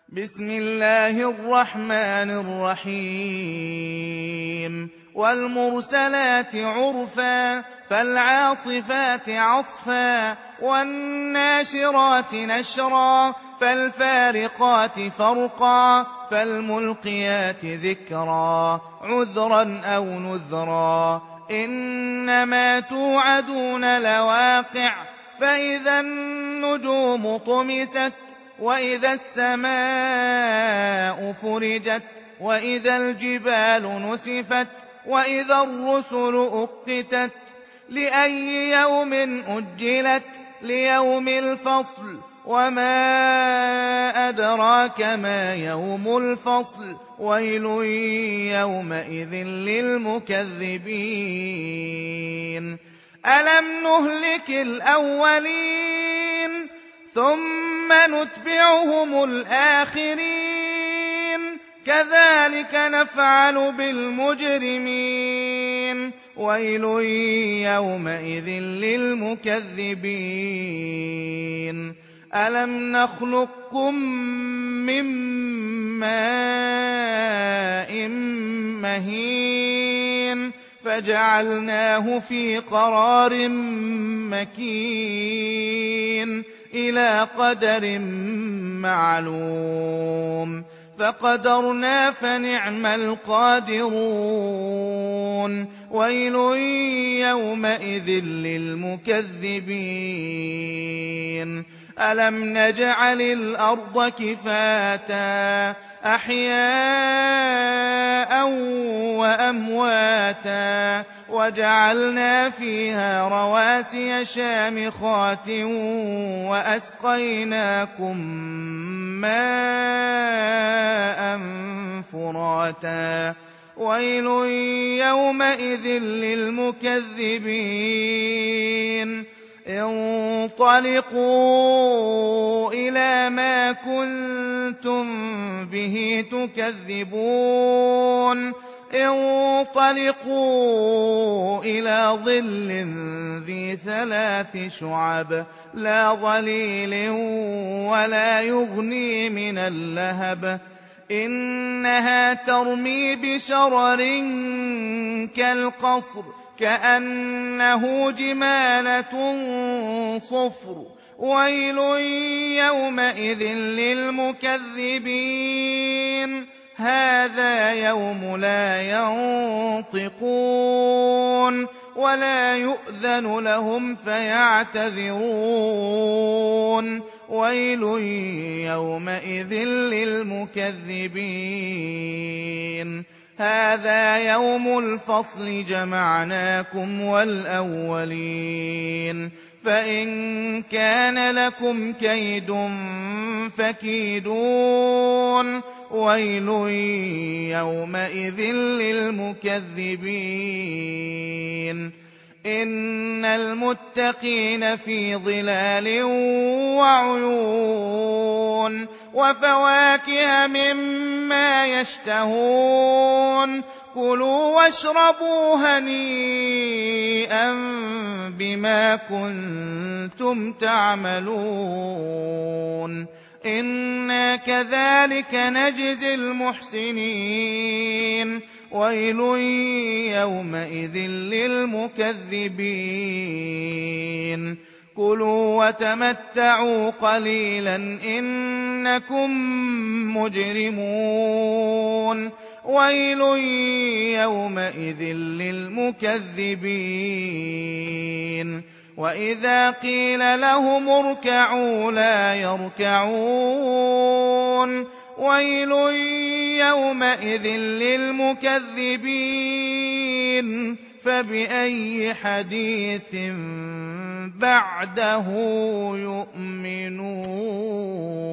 بسم الله الرحمن الرحيم والمرسلات عرفا فالعاصفات عصفا والناشرات نشرا فالفارقات فرقا فالملقيات ذكرا عذرا أو نذرا إنما توعدون لواقع فإذا النجوم طمست وإذا السماء فرجت وإذا الجبال نسفت وإذا الرسل أقتت لأي يوم أجلت ليوم الفصل وما أدراك ما يوم الفصل ويل يومئذ للمكذبين ألم نهلك الأولين ثم نتبعهم الآخرين كذلك نفعل بالمجرمين ويل يومئذ للمكذبين ألم نخلقكم من ماء مهين فجعلناه في قرار مكين إلى قدر معلوم فقدرنا فنعم القادرون ويل يومئذ للمكذبين ألم نجعل الأرض كفاتا أحياء وأمواتا وجعلنا فيها رواسي شامخات وأسقيناكم ماء فراتا ويل يومئذ للمكذبين انطلقوا إلى ما كنتم به تكذبون انطلقوا إلى ظل ذي 3 شعب لا ظليل ولا يغني من اللهب إنها ترمي بشرر كالقصر كأنه جمالة صفر ويل يومئذ للمكذبين هذا يوم لا ينطقون ولا يؤذن لهم فيعتذرون ويل يومئذ للمكذبين هذا يوم الفصل جمعناكم والأولين فإن كان لكم كيد فكيدون ويل يومئذ للمكذبين إن المتقين في ظلال وعيون وفواكه مما يشتهون كلوا واشربوا هنيئا بما كنتم تعملون إنا كذلك نجزي المحسنين ويل يومئذ للمكذبين كلوا وتمتعوا قليلا إنكم مجرمون ويل يومئذ للمكذبين وإذا قيل لهم اركعوا لا يركعون ويل يومئذ للمكذبين فبأي حديث بعده يؤمنون